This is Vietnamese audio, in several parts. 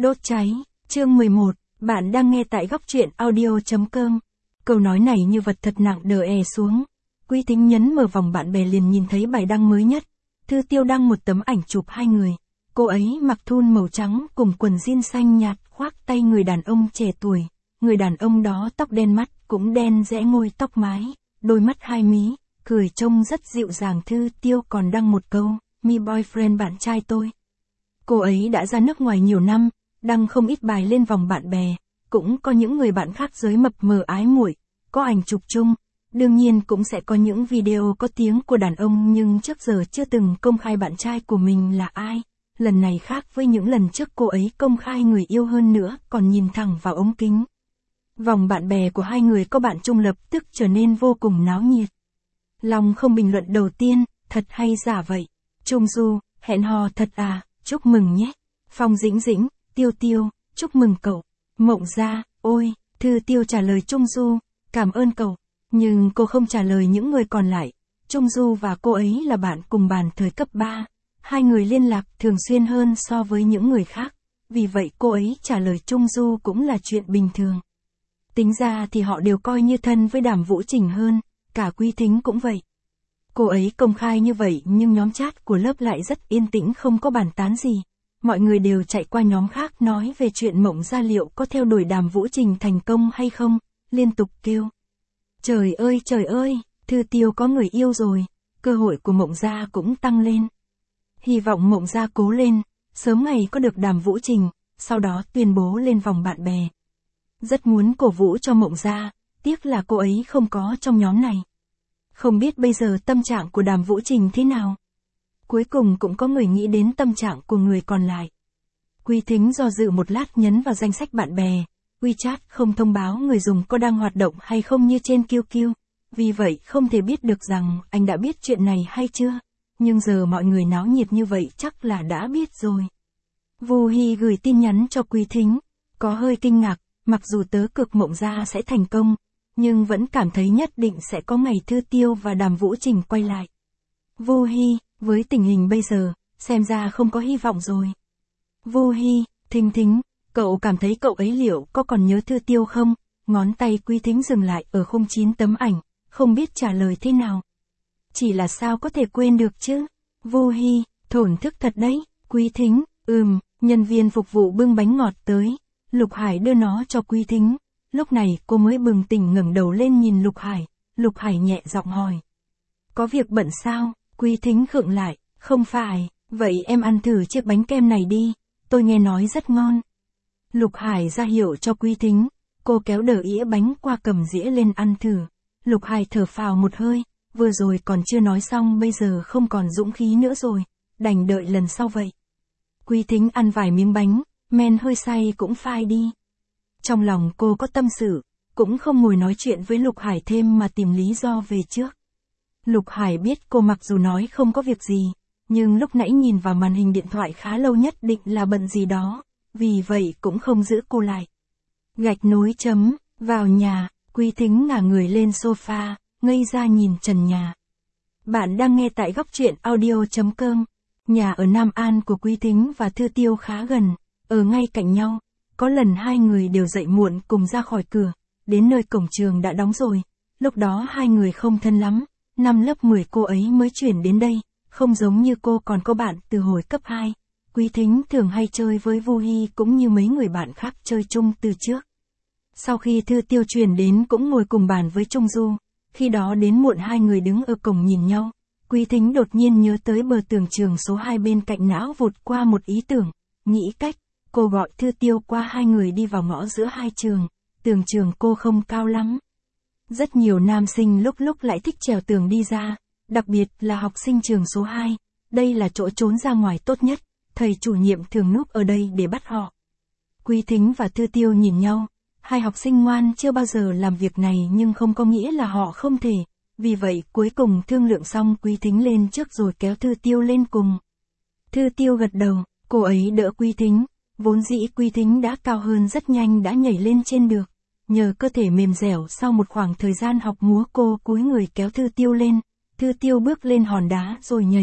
Đốt cháy, chương 11, bạn đang nghe tại góc truyện audio.com. Câu nói này như vật thật nặng đè xuống. Quý Thính nhấn mở vòng bạn bè liền nhìn thấy bài đăng mới nhất. Thư Tiêu đăng một tấm ảnh chụp hai người. Cô ấy mặc thun màu trắng cùng quần jean xanh nhạt khoác tay người đàn ông trẻ tuổi. Người đàn ông đó tóc đen, mắt cũng đen, rẽ ngôi tóc mái, đôi mắt hai mí, cười trông rất dịu dàng. Thư Tiêu còn đăng một câu, "Me boyfriend, bạn trai tôi." Cô ấy đã ra nước ngoài nhiều năm, đăng không ít bài lên vòng bạn bè, cũng có những người bạn khác giới mập mờ ái muội, có ảnh chụp chung, đương nhiên cũng sẽ có những video có tiếng của đàn ông nhưng trước giờ chưa từng công khai bạn trai của mình là ai. Lần này khác với những lần trước, cô ấy công khai người yêu, hơn nữa còn nhìn thẳng vào ống kính. Vòng bạn bè của hai người có bạn chung lập tức trở nên vô cùng náo nhiệt. Long không bình luận đầu tiên, "Thật hay giả vậy? Trung Du, hẹn hò thật à, chúc mừng nhé." Phong Dĩnh Dĩnh, "Tiêu Tiêu, chúc mừng cậu." Mộng Gia, "Ôi." Thư Tiêu trả lời Trung Du, "Cảm ơn cậu." Nhưng cô không trả lời những người còn lại. Trung Du và cô ấy là bạn cùng bàn thời cấp 3. Hai người liên lạc thường xuyên hơn so với những người khác. Vì vậy cô ấy trả lời Trung Du cũng là chuyện bình thường. Tính ra thì họ đều coi như thân với Đàm Vũ Trình hơn, cả Quý Thính cũng vậy. Cô ấy công khai như vậy nhưng nhóm chat của lớp lại rất yên tĩnh, không có bàn tán gì. Mọi người đều chạy qua nhóm khác nói về chuyện Mộng Gia liệu có theo đuổi Đàm Vũ Trình thành công hay không, liên tục kêu. Trời ơi, Thư Tiêu có người yêu rồi, cơ hội của Mộng Gia cũng tăng lên. Hy vọng Mộng Gia cố lên, sớm ngày có được Đàm Vũ Trình, sau đó tuyên bố lên vòng bạn bè. Rất muốn cổ vũ cho Mộng Gia, tiếc là cô ấy không có trong nhóm này. Không biết bây giờ tâm trạng của Đàm Vũ Trình thế nào? Cuối cùng cũng có người nghĩ đến tâm trạng của người còn lại. Quý Thính do dự một lát nhấn vào danh sách bạn bè. WeChat không thông báo người dùng có đang hoạt động hay không như trên QQ. Vì vậy không thể biết được rằng anh đã biết chuyện này hay chưa. Nhưng giờ mọi người náo nhiệt như vậy chắc là đã biết rồi. Vu Hi gửi tin nhắn cho Quý Thính. Có hơi kinh ngạc, mặc dù tớ cực Mộng Gia sẽ thành công, nhưng vẫn cảm thấy nhất định sẽ có ngày Thư Tiêu và Đàm Vũ Trình quay lại. Vu Hi, với tình hình bây giờ, xem ra không có hy vọng rồi. Vu Hi, Thính, cậu cảm thấy cậu ấy liệu có còn nhớ Thư Tiêu không? Ngón tay Quý Thính dừng lại ở 09 tấm ảnh, không biết trả lời thế nào. Chỉ là sao có thể quên được chứ? Vu Hi, thổn thức thật đấy. Quý Thính, nhân viên phục vụ bưng bánh ngọt tới. Lục Hải đưa nó cho Quý Thính. Lúc này cô mới bừng tỉnh ngẩng đầu lên nhìn Lục Hải. Lục Hải nhẹ giọng hỏi. Có việc bận sao? Quý Thính khựng lại. Không phải, vậy em ăn thử chiếc bánh kem này đi. Tôi nghe nói rất ngon. Lục Hải ra hiệu cho Quý Thính. Cô kéo đỡ ĩa bánh qua, cầm dĩa lên ăn thử. Lục Hải thở phào một hơi. Vừa rồi còn chưa nói xong, bây giờ không còn dũng khí nữa rồi. Đành đợi lần sau vậy. Quý Thính ăn vài miếng bánh, men hơi say cũng phai đi. Trong lòng cô có tâm sự, cũng không ngồi nói chuyện với Lục Hải thêm mà tìm lý do về trước. Lục Hải biết cô mặc dù nói không có việc gì, nhưng lúc nãy nhìn vào màn hình điện thoại khá lâu, nhất định là bận gì đó, vì vậy cũng không giữ cô lại. Gạch nối chấm, vào nhà, Quý Thính ngả người lên sofa, ngây ra nhìn trần nhà. Bạn đang nghe tại góc truyện audio.com. Nhà ở Nam An của Quý Thính và Thư Tiêu khá gần, ở ngay cạnh nhau. Có lần hai người đều dậy muộn cùng ra khỏi cửa, đến nơi cổng trường đã đóng rồi. Lúc đó hai người không thân lắm, năm lớp 10 cô ấy mới chuyển đến đây, không giống như cô còn có bạn từ hồi cấp 2. Quý Thính thường hay chơi với Vu Hi cũng như mấy người bạn khác chơi chung từ trước. Sau khi Thư Tiêu chuyển đến cũng ngồi cùng bàn với Trung Du, khi đó đến muộn hai người đứng ở cổng nhìn nhau. Quý Thính đột nhiên nhớ tới bờ tường trường số 2 bên cạnh, não vụt qua một ý tưởng, nghĩ cách. Cô gọi Thư Tiêu qua, hai người đi vào ngõ giữa hai trường. Tường trường cô không cao lắm. Rất nhiều nam sinh lúc lại thích trèo tường đi ra, đặc biệt là học sinh trường số 2. Đây là chỗ trốn ra ngoài tốt nhất, thầy chủ nhiệm thường núp ở đây để bắt họ. Quý Thính và Thư Tiêu nhìn nhau, hai học sinh ngoan chưa bao giờ làm việc này nhưng không có nghĩa là họ không thể. Vì vậy cuối cùng thương lượng xong, Quý Thính lên trước rồi kéo Thư Tiêu lên cùng. Thư Tiêu gật đầu, cô ấy đỡ Quý Thính. Vốn dĩ Quý Thính đã cao hơn, rất nhanh đã nhảy lên trên được. Nhờ cơ thể mềm dẻo sau một khoảng thời gian học múa, cô cúi người kéo Thư Tiêu lên. Thư Tiêu bước lên hòn đá rồi nhảy.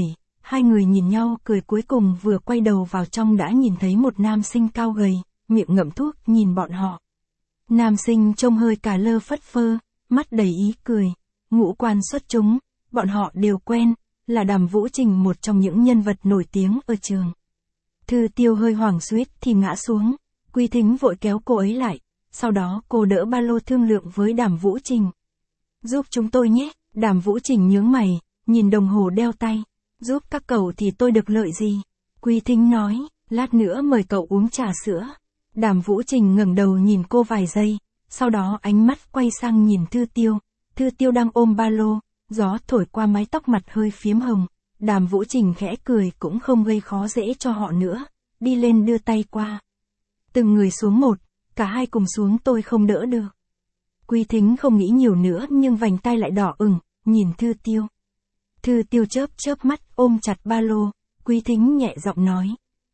Hai người nhìn nhau cười, cuối cùng vừa quay đầu vào trong đã nhìn thấy một nam sinh cao gầy, miệng ngậm thuốc nhìn bọn họ. Nam sinh trông hơi cả lơ phất phơ, mắt đầy ý cười, ngũ quan xuất chúng, bọn họ đều quen, là Đàm Vũ Trình, một trong những nhân vật nổi tiếng ở trường. Thư Tiêu hơi hoảng suýt thì ngã xuống, Quý Thính vội kéo cô ấy lại, sau đó cô đỡ ba lô thương lượng với Đàm Vũ Trình. Giúp chúng tôi nhé, Đàm Vũ Trình nhướng mày, nhìn đồng hồ đeo tay. Giúp các cậu thì tôi được lợi gì? Quý Thính nói, lát nữa mời cậu uống trà sữa. Đàm Vũ Trình ngẩng đầu nhìn cô vài giây, sau đó ánh mắt quay sang nhìn Thư Tiêu. Thư Tiêu đang ôm ba lô, gió thổi qua mái tóc mặt hơi phiếm hồng. Đàm Vũ Trình khẽ cười, cũng không gây khó dễ cho họ nữa, đi lên đưa tay qua. Từng người xuống một, cả hai cùng xuống, tôi không đỡ được. Quý Thính không nghĩ nhiều nữa nhưng vành tay lại đỏ ửng, nhìn Thư Tiêu. Thư Tiêu chớp mắt ôm chặt ba lô, Quý Thính nhẹ giọng nói.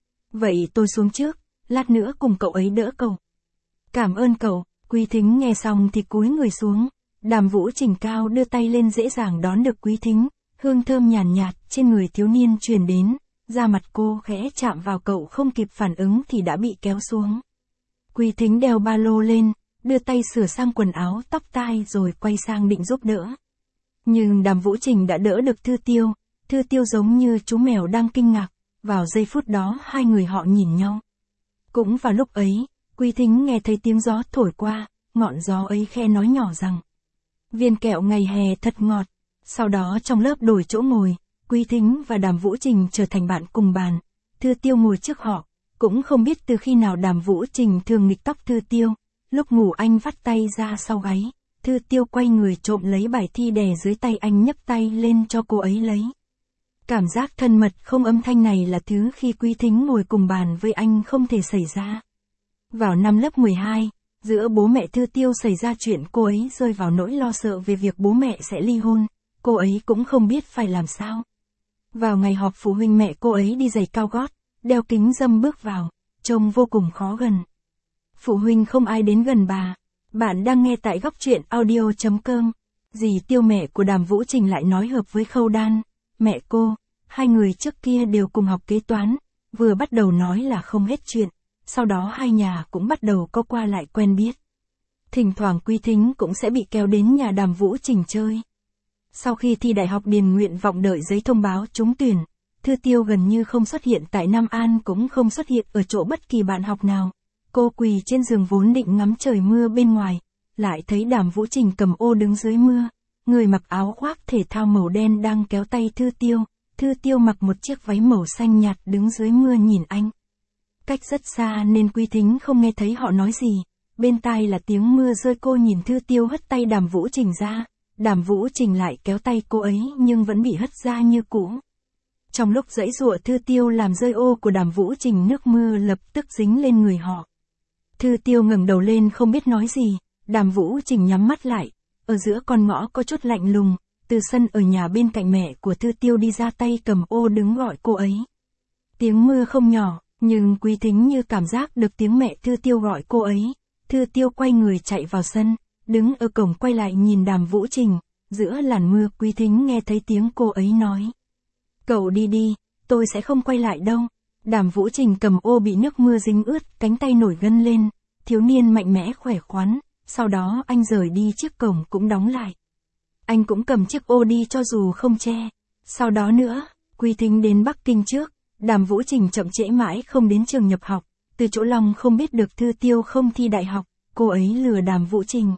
Vậy tôi xuống trước, lát nữa cùng cậu ấy đỡ cậu. Cảm ơn cậu. Quý Thính nghe xong thì cúi người xuống. Đàm Vũ Trình cao đưa tay lên dễ dàng đón được Quý Thính, hương thơm nhàn nhạt trên người thiếu niên truyền đến, da mặt cô khẽ chạm vào, cậu không kịp phản ứng thì đã bị kéo xuống. Quý Thính đeo ba lô lên, đưa tay sửa sang quần áo tóc tai rồi quay sang định giúp đỡ. Nhưng Đàm Vũ Trình đã đỡ được Thư Tiêu. Thư Tiêu giống như chú mèo đang kinh ngạc, vào giây phút đó hai người họ nhìn nhau. Cũng vào lúc ấy, Quý Thính nghe thấy tiếng gió thổi qua, ngọn gió ấy khe nói nhỏ rằng viên kẹo ngày hè thật ngọt. Sau đó trong lớp đổi chỗ ngồi, Quý Thính và Đàm Vũ Trình trở thành bạn cùng bàn. Thư Tiêu ngồi trước họ, cũng không biết từ khi nào Đàm Vũ Trình thường nghịch tóc Thư Tiêu, lúc ngủ anh vắt tay ra sau gáy, Thư Tiêu quay người trộm lấy bài thi đè dưới tay anh, nhấc tay lên cho cô ấy lấy. Cảm giác thân mật không âm thanh này là thứ khi Quý Thính ngồi cùng bàn với anh không thể xảy ra. Vào năm lớp 12, giữa bố mẹ Thư Tiêu xảy ra chuyện, cô ấy rơi vào nỗi lo sợ về việc bố mẹ sẽ ly hôn, cô ấy cũng không biết phải làm sao. Vào ngày họp phụ huynh, mẹ cô ấy đi giày cao gót, đeo kính râm bước vào, trông vô cùng khó gần. Phụ huynh không ai đến gần bà. Bạn đang nghe tại góc truyện audio.com. Dì Tiêu, mẹ của Đàm Vũ Trình, lại nói hợp với Khâu Đan, mẹ cô. Hai người trước kia đều cùng học kế toán, vừa bắt đầu nói là không hết chuyện, sau đó hai nhà cũng bắt đầu có qua lại quen biết. Thỉnh thoảng Quý Thính cũng sẽ bị kéo đến nhà Đàm Vũ Trình chơi. Sau khi thi đại học điền nguyện vọng đợi giấy thông báo trúng tuyển, Thư Tiêu gần như không xuất hiện tại Nam An, cũng không xuất hiện ở chỗ bất kỳ bạn học nào. Cô quỳ trên giường vốn định ngắm trời mưa bên ngoài, lại thấy Đàm Vũ Trình cầm ô đứng dưới mưa, người mặc áo khoác thể thao màu đen đang kéo tay Thư Tiêu. Thư Tiêu mặc một chiếc váy màu xanh nhạt đứng dưới mưa nhìn anh. Cách rất xa nên Quý Thính không nghe thấy họ nói gì, bên tai là tiếng mưa rơi. Cô nhìn Thư Tiêu hất tay Đàm Vũ Trình ra, Đàm Vũ Trình lại kéo tay cô ấy nhưng vẫn bị hất ra như cũ. Trong lúc giãy giụa, Thư Tiêu làm rơi ô của Đàm Vũ Trình, nước mưa lập tức dính lên người họ. Thư Tiêu ngẩng đầu lên không biết nói gì, Đàm Vũ Trình nhắm mắt lại, ở giữa con ngõ có chút lạnh lùng, từ sân ở nhà bên cạnh mẹ của Thư Tiêu đi ra, tay cầm ô đứng gọi cô ấy. Tiếng mưa không nhỏ, nhưng Quý Thính như cảm giác được tiếng mẹ Thư Tiêu gọi cô ấy. Thư Tiêu quay người chạy vào sân, đứng ở cổng quay lại nhìn Đàm Vũ Trình, giữa làn mưa Quý Thính nghe thấy tiếng cô ấy nói. Cậu đi đi, tôi sẽ không quay lại đâu. Đàm Vũ Trình cầm ô bị nước mưa dính ướt, cánh tay nổi gân lên, thiếu niên mạnh mẽ khỏe khoắn, sau đó anh rời đi, chiếc cổng cũng đóng lại. Anh cũng cầm chiếc ô đi cho dù không che. Sau đó nữa, Quý Thính đến Bắc Kinh trước, Đàm Vũ Trình chậm trễ mãi không đến trường nhập học, Từ Chỗ Long không biết được Thư Tiêu không thi đại học, cô ấy lừa Đàm Vũ Trình.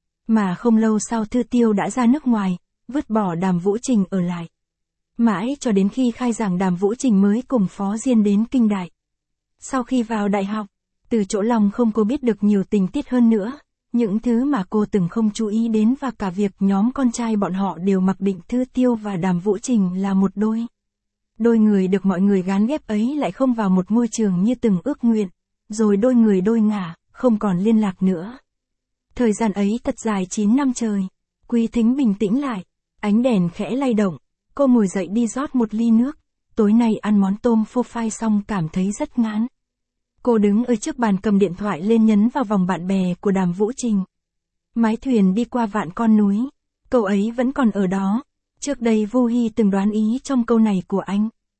Mà không lâu sau Thư Tiêu đã ra nước ngoài, vứt bỏ Đàm Vũ Trình ở lại. Mãi cho đến khi khai giảng, Đàm Vũ Trình mới cùng Phó Diên đến Kinh Đại. Sau khi vào đại học, Từ Chỗ Long không có biết được nhiều tình tiết hơn nữa, những thứ mà cô từng không chú ý đến, và cả việc nhóm con trai bọn họ đều mặc định Thư Tiêu và Đàm Vũ Trình là một đôi. Đôi người được mọi người gán ghép ấy lại không vào một ngôi trường như từng ước nguyện, rồi đôi người đôi ngả, không còn liên lạc nữa. Thời gian ấy thật dài 9 năm trời. Quý Thính bình tĩnh lại, ánh đèn khẽ lay động, cô ngồi dậy đi rót một ly nước, tối nay ăn món tôm phô phai xong cảm thấy rất ngán. Cô đứng ở trước bàn cầm điện thoại lên nhấn vào vòng bạn bè của Đàm Vũ Trình. Mái thuyền đi qua vạn con núi, cậu ấy vẫn còn ở đó. Trước đây Vu Hi từng đoán ý trong câu này của anh,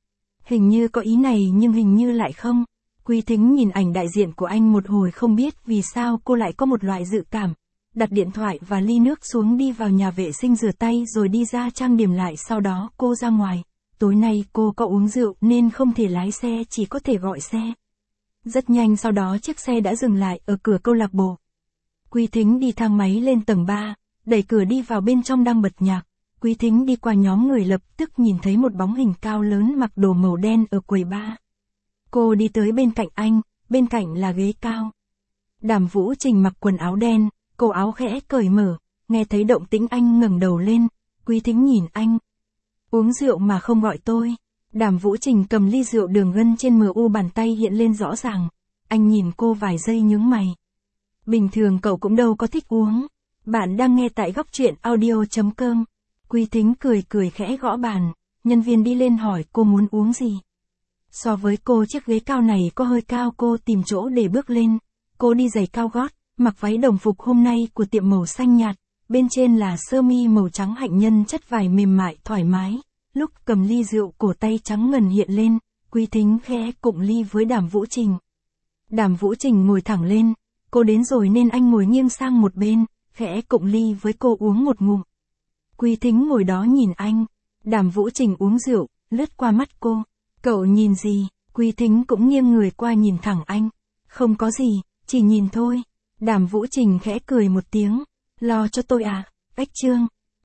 Hình như có ý này nhưng hình như lại không. Quý Thính nhìn ảnh đại diện của anh một hồi không biết vì sao cô lại có một loại dự cảm. Đặt điện thoại và ly nước xuống đi vào nhà vệ sinh rửa tay rồi đi ra trang điểm lại, sau đó cô ra ngoài. Tối nay cô có uống rượu nên không thể lái xe, chỉ có thể gọi xe. Rất nhanh sau đó chiếc xe đã dừng lại ở cửa câu lạc bộ. Quý Thính đi thang máy lên tầng 3, đẩy cửa đi vào, bên trong đang bật nhạc. Quý Thính đi qua nhóm người, lập tức nhìn thấy một bóng hình cao lớn mặc đồ màu đen ở quầy bar. Cô đi tới bên cạnh anh, bên cạnh là ghế cao. Đàm Vũ Trình mặc quần áo đen, cổ áo khẽ cởi mở, nghe thấy động tĩnh anh ngẩng đầu lên. Quý Thính nhìn anh. Uống rượu mà không gọi tôi. Đàm Vũ Trình cầm ly rượu đường gân trên MU, bàn tay hiện lên rõ ràng. Anh nhìn cô vài giây nhướng mày. Bình thường cậu cũng đâu có thích uống. Bạn đang nghe tại góc truyện audio.com. Quý Thính cười cười khẽ gõ bàn. Nhân viên đi lên hỏi cô muốn uống gì. So với cô chiếc ghế cao này có hơi cao, cô tìm chỗ để bước lên. Cô đi giày cao gót, mặc váy đồng phục hôm nay của tiệm màu xanh nhạt. Bên trên là sơ mi màu trắng hạnh nhân, chất vải mềm mại thoải mái. Lúc cầm ly rượu, cổ tay trắng ngần hiện lên. Quý Thính khẽ cụng ly với Đàm Vũ Trình. Đàm Vũ Trình ngồi thẳng lên. Cô đến rồi nên anh ngồi nghiêng sang một bên, khẽ cụng ly với cô uống một ngụm. Quý Thính ngồi đó nhìn anh. Đàm Vũ Trình uống rượu, lướt qua mắt cô. Cậu nhìn gì? Quý Thính cũng nghiêng người qua nhìn thẳng anh. Không có gì, chỉ nhìn thôi. Đàm Vũ Trình khẽ cười một tiếng. Lo cho tôi à? Ếch Trương.